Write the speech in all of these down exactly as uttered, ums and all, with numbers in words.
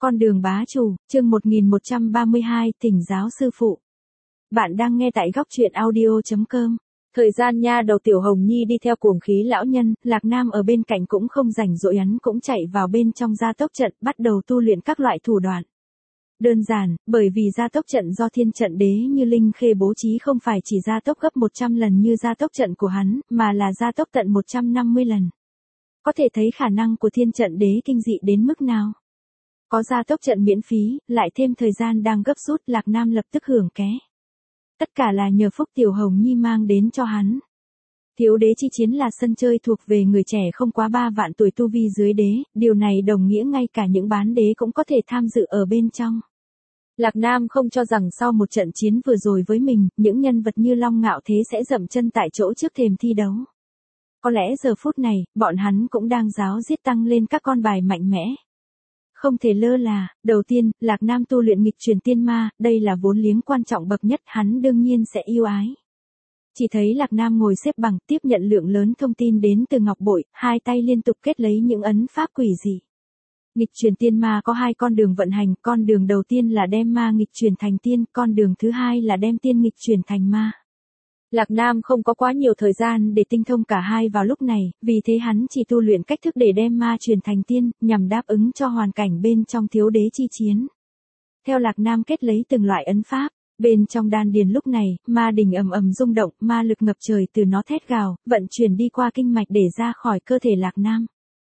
Con đường bá chủ, chương một nghìn một trăm ba mươi hai, thỉnh giáo sư phụ. Bạn đang nghe tại góc truyện audio chấm com. Thời gian nha đầu Tiểu Hồng Nhi đi theo cuồng khí lão nhân, Lạc Nam ở bên cạnh cũng không rảnh rỗi, hắn cũng chạy vào bên trong gia tốc trận, bắt đầu tu luyện các loại thủ đoạn. Đơn giản, bởi vì gia tốc trận do thiên trận đế như Linh Khê bố trí không phải chỉ gia tốc gấp một trăm lần như gia tốc trận của hắn, mà là gia tốc tận một trăm năm mươi lần. Có thể thấy khả năng của thiên trận đế kinh dị đến mức nào. Có gia tốc trận miễn phí, lại thêm thời gian đang gấp rút, Lạc Nam lập tức hưởng ké. Tất cả là nhờ phúc Tiểu Hồng Nhi mang đến cho hắn. Thiếu đế chi chiến là sân chơi thuộc về người trẻ không quá ba vạn tuổi tu vi dưới đế, điều này đồng nghĩa ngay cả những bán đế cũng có thể tham dự ở bên trong. Lạc Nam không cho rằng sau một trận chiến vừa rồi với mình, những nhân vật như Long Ngạo Thế sẽ dậm chân tại chỗ trước thềm thi đấu. Có lẽ giờ phút này, bọn hắn cũng đang ráo riết tăng lên các con bài mạnh mẽ. Không thể lơ là, đầu tiên, Lạc Nam tu luyện nghịch truyền tiên ma, đây là vốn liếng quan trọng bậc nhất, hắn đương nhiên sẽ yêu ái. Chỉ thấy Lạc Nam ngồi xếp bằng, tiếp nhận lượng lớn thông tin đến từ ngọc bội, hai tay liên tục kết lấy những ấn pháp quỷ dị. Nghịch truyền tiên ma có hai con đường vận hành, con đường đầu tiên là đem ma nghịch truyền thành tiên, con đường thứ hai là đem tiên nghịch truyền thành ma. Lạc Nam không có quá nhiều thời gian để tinh thông cả hai vào lúc này, vì thế hắn chỉ tu luyện cách thức để đem ma truyền thành tiên, nhằm đáp ứng cho hoàn cảnh bên trong thiếu đế chi chiến. Theo Lạc Nam kết lấy từng loại ấn pháp, bên trong đan điền lúc này, ma đỉnh ầm ầm rung động, ma lực ngập trời từ nó thét gào, vận chuyển đi qua kinh mạch để ra khỏi cơ thể Lạc Nam.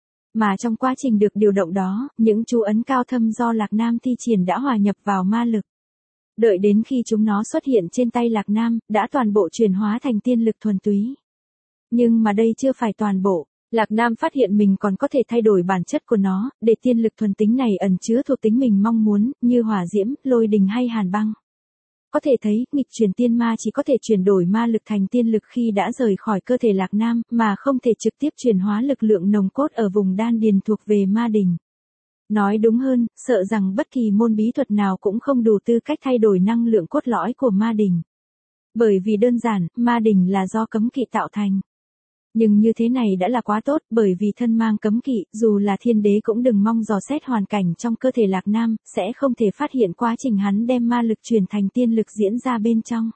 Mà trong quá trình được điều động đó, những chú ấn cao thâm do Lạc Nam thi triển đã hòa nhập vào ma lực. Đợi đến khi chúng nó xuất hiện trên tay Lạc Nam, đã toàn bộ chuyển hóa thành tiên lực thuần túy. Nhưng mà đây chưa phải toàn bộ, Lạc Nam phát hiện mình còn có thể thay đổi bản chất của nó, để tiên lực thuần tính này ẩn chứa thuộc tính mình mong muốn, như hỏa diễm, lôi đình hay hàn băng. Có thể thấy, nghịch truyền tiên ma chỉ có thể chuyển đổi ma lực thành tiên lực khi đã rời khỏi cơ thể Lạc Nam, mà không thể trực tiếp chuyển hóa lực lượng nồng cốt ở vùng đan điền thuộc về ma đỉnh. Nói đúng hơn, sợ rằng bất kỳ môn bí thuật nào cũng không đủ tư cách thay đổi năng lượng cốt lõi của ma đỉnh. Bởi vì đơn giản, ma đỉnh là do cấm kỵ tạo thành. Nhưng như thế này đã là quá tốt, bởi vì thân mang cấm kỵ, dù là thiên đế cũng đừng mong dò xét hoàn cảnh trong cơ thể Lạc Nam, sẽ không thể phát hiện quá trình hắn đem ma lực truyền thành tiên lực diễn ra bên trong.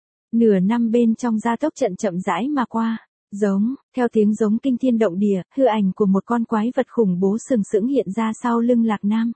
Nửa năm bên trong gia tốc trận chậm rãi mà qua. Giống, theo tiếng giống kinh thiên động địa, hư ảnh của một con quái vật khủng bố sừng sững hiện ra sau lưng Lạc Nam.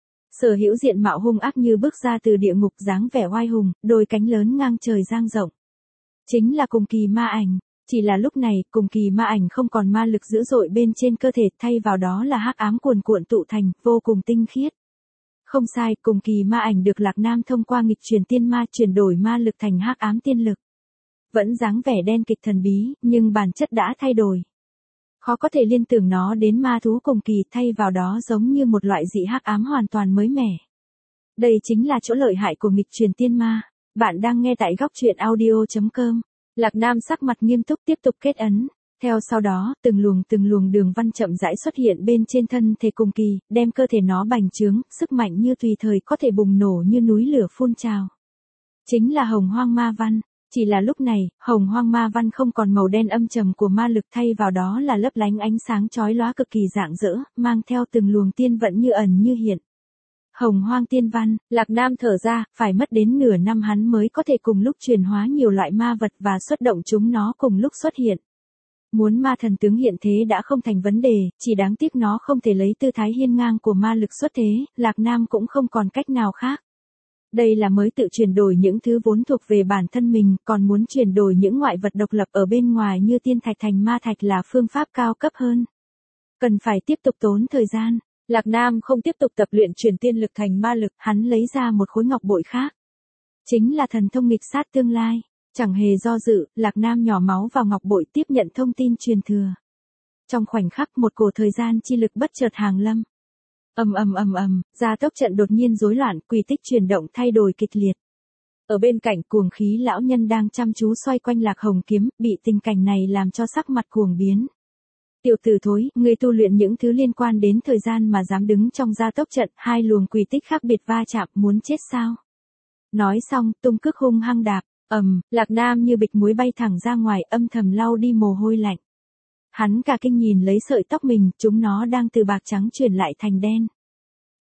Sở hữu diện mạo hung ác như bước ra từ địa ngục, dáng vẻ oai hùng, đôi cánh lớn ngang trời dang rộng. Chính là cùng kỳ ma ảnh, chỉ là lúc này, cùng kỳ ma ảnh không còn ma lực dữ dội bên trên cơ thể, thay vào đó là hắc ám cuồn cuộn tụ thành, vô cùng tinh khiết. Không sai, cùng kỳ ma ảnh được Lạc Nam thông qua nghịch truyền tiên ma chuyển đổi ma lực thành hắc ám tiên lực. Vẫn dáng vẻ đen kịch thần bí, nhưng bản chất đã thay đổi. Khó có thể liên tưởng nó đến ma thú cùng kỳ, thay vào đó giống như một loại dị hắc ám hoàn toàn mới mẻ. Đây chính là chỗ lợi hại của nghịch truyền tiên ma. Bạn đang nghe tại góc truyện audio chấm com. Lạc Nam sắc mặt nghiêm túc tiếp tục kết ấn. Theo sau đó, từng luồng từng luồng đường văn chậm rãi xuất hiện bên trên thân thể cùng kỳ, đem cơ thể nó bành trướng, sức mạnh như tùy thời có thể bùng nổ như núi lửa phun trào. Chính là hồng hoang ma văn. Chỉ là lúc này, hồng hoang ma văn không còn màu đen âm trầm của ma lực, thay vào đó là lấp lánh ánh sáng chói lóa cực kỳ rạng rỡ, mang theo từng luồng tiên vận như ẩn như hiện. Hồng hoang tiên văn, Lạc Nam thở ra, phải mất đến nửa năm hắn mới có thể cùng lúc chuyển hóa nhiều loại ma vật và xuất động chúng nó cùng lúc xuất hiện. Muốn ma thần tướng hiện thế đã không thành vấn đề, chỉ đáng tiếc nó không thể lấy tư thái hiên ngang của ma lực xuất thế, Lạc Nam cũng không còn cách nào khác. Đây là mới tự chuyển đổi những thứ vốn thuộc về bản thân mình, còn muốn chuyển đổi những ngoại vật độc lập ở bên ngoài như tiên thạch thành ma thạch là phương pháp cao cấp hơn. Cần phải tiếp tục tốn thời gian. Lạc Nam không tiếp tục tập luyện chuyển tiên lực thành ma lực, hắn lấy ra một khối ngọc bội khác. Chính là thần thông nghịch sát tương lai. Chẳng hề do dự, Lạc Nam nhỏ máu vào ngọc bội tiếp nhận thông tin truyền thừa. Trong khoảnh khắc một cổ thời gian chi lực bất chợt hàng lâm. Ầm ầm ầm ầm, gia tốc trận đột nhiên rối loạn, quy tích chuyển động thay đổi kịch liệt. Ở bên cạnh cuồng khí lão nhân đang chăm chú xoay quanh Lạc Hồng kiếm, bị tình cảnh này làm cho sắc mặt cuồng biến. Tiểu tử thối, ngươi tu luyện những thứ liên quan đến thời gian mà dám đứng trong gia tốc trận, hai luồng quy tích khác biệt va chạm, muốn chết sao? Nói xong, tung cước hung hăng đạp, ầm, Lạc Nam như bịch muối bay thẳng ra ngoài, âm thầm lau đi mồ hôi lạnh. Hắn cả kinh nhìn lấy sợi tóc mình, chúng nó đang từ bạc trắng chuyển lại thành đen.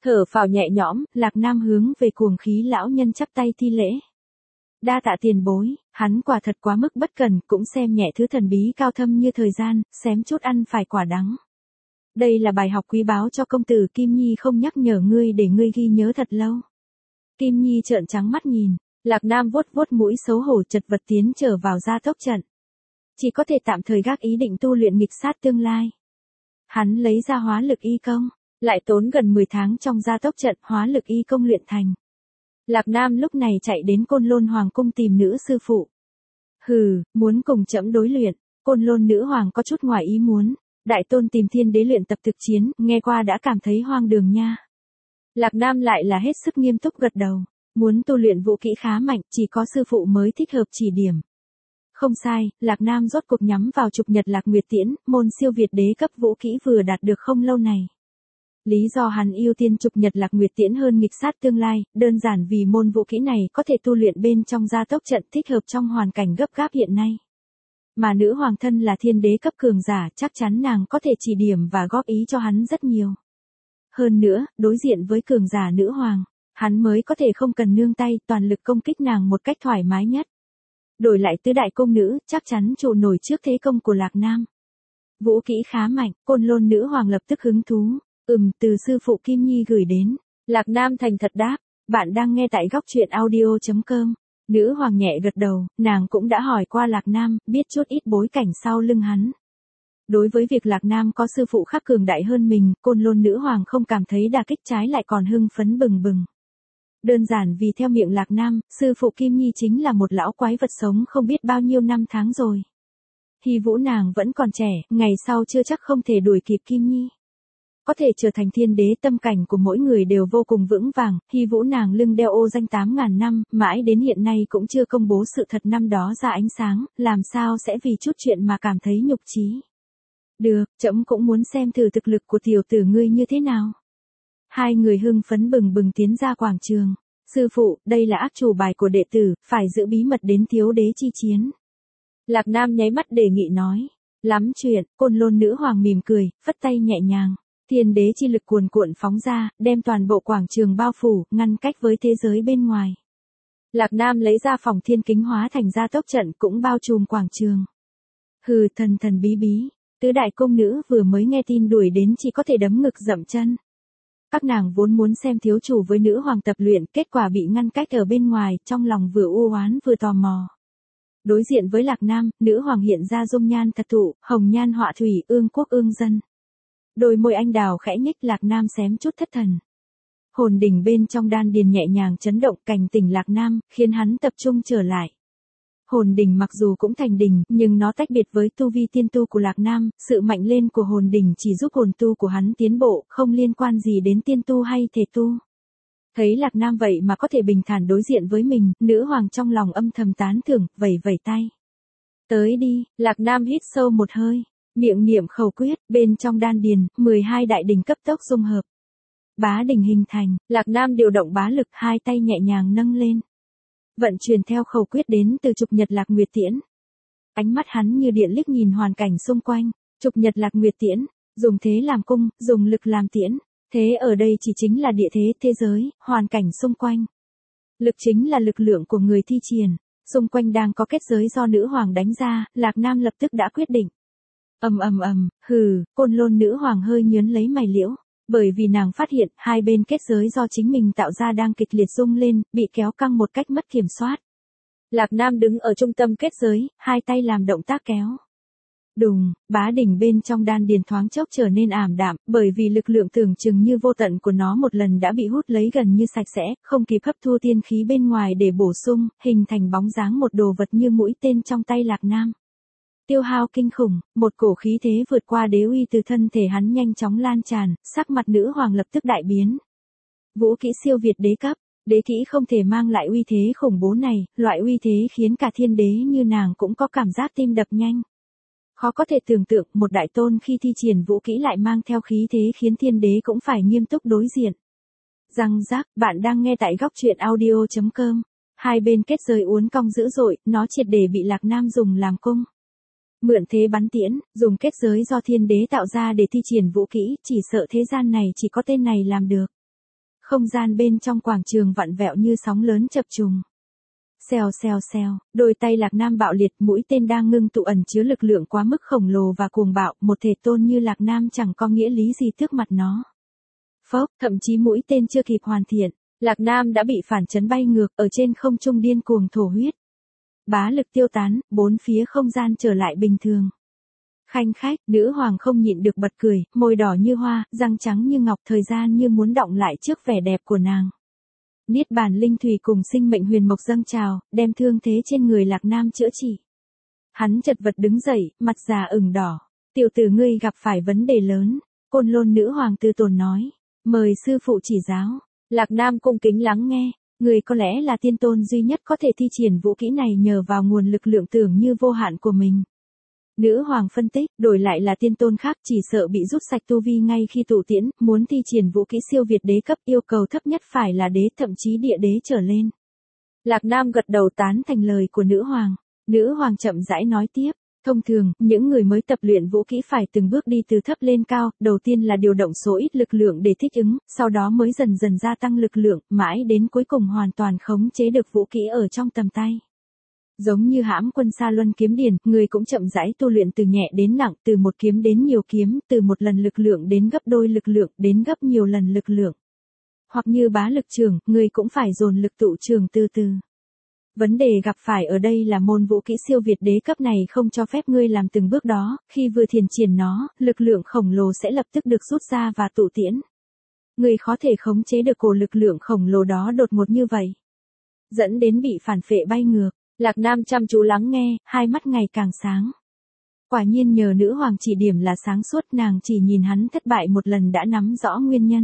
Thở phào nhẹ nhõm, Lạc Nam hướng về cuồng khí lão nhân chắp tay thi lễ. Đa tạ tiền bối, hắn quả thật quá mức bất cần, cũng xem nhẹ thứ thần bí cao thâm như thời gian, xém chút ăn phải quả đắng. Đây là bài học quý báu cho công tử, Kim Nhi không nhắc nhở ngươi để ngươi ghi nhớ thật lâu. Kim Nhi trợn trắng mắt nhìn, Lạc Nam vuốt vuốt mũi xấu hổ chật vật tiến trở vào gia tốc trận. Chỉ có thể tạm thời gác ý định tu luyện nghịch sát tương lai. Hắn lấy ra hóa lực y công, lại tốn gần mười tháng trong gia tốc trận hóa lực y công luyện thành. Lạc Nam lúc này chạy đến Côn Lôn Hoàng cung tìm nữ sư phụ. Hừ, muốn cùng trẫm đối luyện, Côn Lôn nữ hoàng có chút ngoài ý muốn. Đại tôn tìm thiên đế luyện tập thực chiến, nghe qua đã cảm thấy hoang đường nha. Lạc Nam lại là hết sức nghiêm túc gật đầu. Muốn tu luyện vũ kỹ khá mạnh, chỉ có sư phụ mới thích hợp chỉ điểm. Không sai, Lạc Nam rốt cuộc nhắm vào Trục Nhật Lạc Nguyệt Tiễn, môn siêu việt đế cấp vũ kỹ vừa đạt được không lâu này. Lý do hắn ưu tiên Trục Nhật Lạc Nguyệt Tiễn hơn nghịch sát tương lai, đơn giản vì môn vũ kỹ này có thể tu luyện bên trong gia tốc trận thích hợp trong hoàn cảnh gấp gáp hiện nay. Mà nữ hoàng thân là thiên đế cấp cường giả, chắc chắn nàng có thể chỉ điểm và góp ý cho hắn rất nhiều. Hơn nữa, đối diện với cường giả nữ hoàng, hắn mới có thể không cần nương tay, toàn lực công kích nàng một cách thoải mái nhất. Đổi lại tứ đại công nữ, chắc chắn trụ nổi trước thế công của Lạc Nam. Vũ kỹ khá mạnh, Côn Lôn nữ hoàng lập tức hứng thú. Ừm, từ sư phụ Kim Nhi gửi đến. Lạc Nam thành thật đáp, bạn đang nghe tại góc truyện audio chấm com. Nữ hoàng nhẹ gật đầu, nàng cũng đã hỏi qua Lạc Nam, biết chút ít bối cảnh sau lưng hắn. Đối với việc Lạc Nam có sư phụ khác cường đại hơn mình, Côn Lôn nữ hoàng không cảm thấy đả kích, trái lại còn hưng phấn bừng bừng. Đơn giản vì theo miệng Lạc Nam, sư phụ Kim Nhi chính là một lão quái vật sống không biết bao nhiêu năm tháng rồi. Hy vũ nàng vẫn còn trẻ, ngày sau chưa chắc không thể đuổi kịp Kim Nhi. Có thể trở thành thiên đế, tâm cảnh của mỗi người đều vô cùng vững vàng, hy vũ nàng lưng đeo ô danh tám ngàn năm, mãi đến hiện nay cũng chưa công bố sự thật năm đó ra ánh sáng, làm sao sẽ vì chút chuyện mà cảm thấy nhục chí. Được, trẫm cũng muốn xem thử thực lực của tiểu tử ngươi như thế nào. Hai người hưng phấn bừng bừng tiến ra quảng trường. Sư phụ, đây là ác chủ bài của đệ tử, phải giữ bí mật đến thiếu đế chi chiến. Lạc Nam nháy mắt đề nghị nói. Lắm chuyện, Côn Lôn nữ hoàng mỉm cười, phất tay nhẹ nhàng. Thiên đế chi lực cuồn cuộn phóng ra, đem toàn bộ quảng trường bao phủ, ngăn cách với thế giới bên ngoài. Lạc Nam lấy ra phòng thiên kính hóa thành gia tốc trận cũng bao trùm quảng trường. Hừ, thần thần bí bí, tứ đại công nữ vừa mới nghe tin đuổi đến chỉ có thể đấm ngực dậm chân. Các nàng vốn muốn xem thiếu chủ với nữ hoàng tập luyện, kết quả bị ngăn cách ở bên ngoài, trong lòng vừa u oán vừa tò mò. Đối diện với Lạc Nam, nữ hoàng hiện ra dung nhan thật thụ, hồng nhan họa thủy, ương quốc ương dân. Đôi môi anh đào khẽ nhích, Lạc Nam xém chút thất thần. Hồn đỉnh bên trong đan điền nhẹ nhàng chấn động, cảnh tỉnh Lạc Nam, khiến hắn tập trung trở lại. Hồn đỉnh mặc dù cũng thành đỉnh, nhưng nó tách biệt với tu vi tiên tu của Lạc Nam, sự mạnh lên của hồn đỉnh chỉ giúp hồn tu của hắn tiến bộ, không liên quan gì đến tiên tu hay thể tu. Thấy Lạc Nam vậy mà có thể bình thản đối diện với mình, nữ hoàng trong lòng âm thầm tán thưởng, vẩy vẩy tay. Tới đi, Lạc Nam hít sâu một hơi. Miệng niệm khẩu quyết, bên trong đan điền, mười hai đại đỉnh cấp tốc dung hợp. Bá đỉnh hình thành, Lạc Nam điều động bá lực, hai tay nhẹ nhàng nâng lên. Vận chuyển theo khẩu quyết đến từ Trục Nhật Lạc Nguyệt Tiễn. Ánh mắt hắn như điện liếc nhìn hoàn cảnh xung quanh, Trục Nhật Lạc Nguyệt Tiễn, dùng thế làm cung, dùng lực làm tiễn. Thế ở đây chỉ chính là địa thế, thế giới, hoàn cảnh xung quanh. Lực chính là lực lượng của người thi triển, xung quanh đang có kết giới do nữ hoàng đánh ra, Lạc Nam lập tức đã quyết định. Ầm ầm ầm, hừ, Côn Lôn nữ hoàng hơi nhướng lấy mày liễu, bởi vì nàng phát hiện hai bên kết giới do chính mình tạo ra đang kịch liệt rung lên, bị kéo căng một cách mất kiểm soát. Lạc Nam đứng ở trung tâm kết giới, hai tay làm động tác kéo. Đùng, bá đỉnh bên trong đan điền thoáng chốc trở nên ảm đạm, bởi vì lực lượng tưởng chừng như vô tận của nó một lần đã bị hút lấy gần như sạch sẽ, không kịp hấp thu tiên khí bên ngoài để bổ sung, hình thành bóng dáng một đồ vật như mũi tên trong tay Lạc Nam. Tiêu hao kinh khủng, một cổ khí thế vượt qua đế uy từ thân thể hắn nhanh chóng lan tràn, sắc mặt nữ hoàng lập tức đại biến. Vũ kỹ siêu việt đế cấp, đế kỹ không thể mang lại uy thế khủng bố này, loại uy thế khiến cả thiên đế như nàng cũng có cảm giác tim đập nhanh. Khó có thể tưởng tượng một đại tôn khi thi triển vũ kỹ lại mang theo khí thế khiến thiên đế cũng phải nghiêm túc đối diện. Răng rác, bạn đang nghe tại góc truyện audio chấm com. Hai bên kết giới uốn cong dữ dội, nó triệt để bị Lạc Nam dùng làm cung. Mượn thế bắn tiễn, dùng kết giới do thiên đế tạo ra để thi triển vũ kỹ, chỉ sợ thế gian này chỉ có tên này làm được. Không gian bên trong quảng trường vặn vẹo như sóng lớn chập trùng. Xèo xèo xèo, đôi tay Lạc Nam bạo liệt, mũi tên đang ngưng tụ ẩn chứa lực lượng quá mức khổng lồ và cuồng bạo, một thể tôn như Lạc Nam chẳng có nghĩa lý gì trước mặt nó. Phốc, thậm chí mũi tên chưa kịp hoàn thiện, Lạc Nam đã bị phản chấn bay ngược, ở trên không trung điên cuồng thổ huyết. Bá lực tiêu tán, bốn phía không gian trở lại bình thường. Khanh khách, nữ hoàng không nhịn được bật cười, môi đỏ như hoa, răng trắng như ngọc, thời gian như muốn đọng lại trước vẻ đẹp của nàng. Niết bàn linh thủy cùng sinh mệnh huyền mộc dâng trào, đem thương thế trên người Lạc Nam chữa trị. Hắn chật vật đứng dậy, mặt già ửng đỏ. Tiểu tử ngươi gặp phải vấn đề lớn, Côn Lôn nữ hoàng tư tốn nói. Mời sư phụ chỉ giáo. Lạc Nam cung kính lắng nghe. Người có lẽ là tiên tôn duy nhất có thể thi triển vũ kỹ này nhờ vào nguồn lực lượng tưởng như vô hạn của mình. Nữ hoàng phân tích, đổi lại là tiên tôn khác chỉ sợ bị rút sạch tu vi ngay khi tụ tiễn, muốn thi triển vũ kỹ siêu việt đế cấp yêu cầu thấp nhất phải là đế thậm chí địa đế trở lên. Lạc Nam gật đầu tán thành lời của nữ hoàng. Nữ hoàng chậm rãi nói tiếp, thông thường, những người mới tập luyện vũ kỹ phải từng bước đi từ thấp lên cao, đầu tiên là điều động số ít lực lượng để thích ứng, sau đó mới dần dần gia tăng lực lượng, mãi đến cuối cùng hoàn toàn khống chế được vũ kỹ ở trong tầm tay. Giống như hãm quân Sa Luân kiếm điển, người cũng chậm rãi tu luyện từ nhẹ đến nặng, từ một kiếm đến nhiều kiếm, từ một lần lực lượng đến gấp đôi lực lượng, đến gấp nhiều lần lực lượng. Hoặc như bá lực trường, người cũng phải dồn lực tụ trường từ từ. Vấn đề gặp phải ở đây là môn vũ kỹ siêu việt đế cấp này không cho phép ngươi làm từng bước đó, khi vừa thiền triển nó, lực lượng khổng lồ sẽ lập tức được rút ra và tụ tiễn. Ngươi khó thể khống chế được cổ lực lượng khổng lồ đó đột ngột như vậy, dẫn đến bị phản phệ bay ngược. Lạc Nam chăm chú lắng nghe, hai mắt ngày càng sáng. Quả nhiên nhờ nữ hoàng chỉ điểm là sáng suốt, nàng chỉ nhìn hắn thất bại một lần đã nắm rõ nguyên nhân.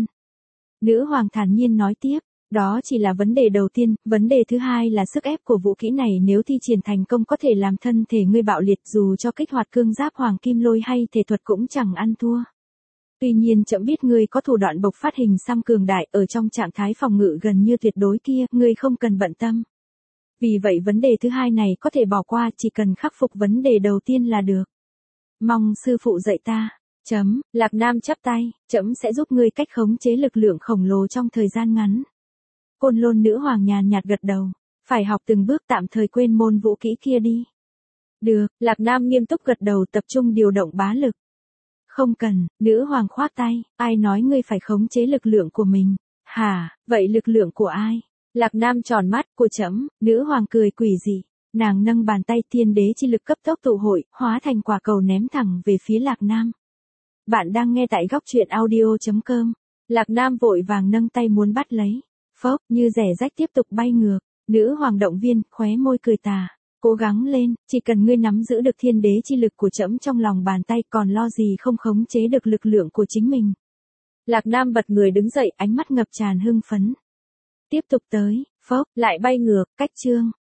Nữ hoàng thản nhiên nói tiếp, đó chỉ là vấn đề đầu tiên, vấn đề thứ hai là sức ép của vũ kỹ này nếu thi triển thành công có thể làm thân thể ngươi bạo liệt, dù cho kích hoạt cương giáp hoàng kim lôi hay thể thuật cũng chẳng ăn thua. Tuy nhiên chậm biết ngươi có thủ đoạn bộc phát hình xăm cường đại ở trong trạng thái phòng ngự gần như tuyệt đối kia, ngươi không cần bận tâm. Vì vậy vấn đề thứ hai này có thể bỏ qua, chỉ cần khắc phục vấn đề đầu tiên là được. Mong sư phụ dạy ta. Chấm, Lạc Nam chắp tay, chấm sẽ giúp ngươi cách khống chế lực lượng khổng lồ trong thời gian ngắn. Côn Lôn nữ hoàng nhàn nhạt gật đầu, phải học từng bước, tạm thời quên môn vũ kỹ kia đi. Được, Lạc Nam nghiêm túc gật đầu, tập trung điều động bá lực. Không cần, nữ hoàng khoát tay, ai nói ngươi phải khống chế lực lượng của mình? Hả, vậy lực lượng của ai? Lạc Nam tròn mắt, của chấm. Nữ hoàng cười quỷ dị, nàng nâng bàn tay, thiên đế chi lực cấp tốc tụ hội, hóa thành quả cầu ném thẳng về phía Lạc Nam. Bạn đang nghe tại góc truyện audio chấm com. Lạc Nam vội vàng nâng tay muốn bắt lấy. Phốc, như rẻ rách tiếp tục bay ngược. Nữ hoàng động viên, khóe môi cười tà. Cố gắng lên, chỉ cần ngươi nắm giữ được thiên đế chi lực của trẫm trong lòng bàn tay, còn lo gì không khống chế được lực lượng của chính mình. Lạc Nam bật người đứng dậy, ánh mắt ngập tràn hưng phấn. Tiếp tục tới, phốc, lại bay ngược, cách chương.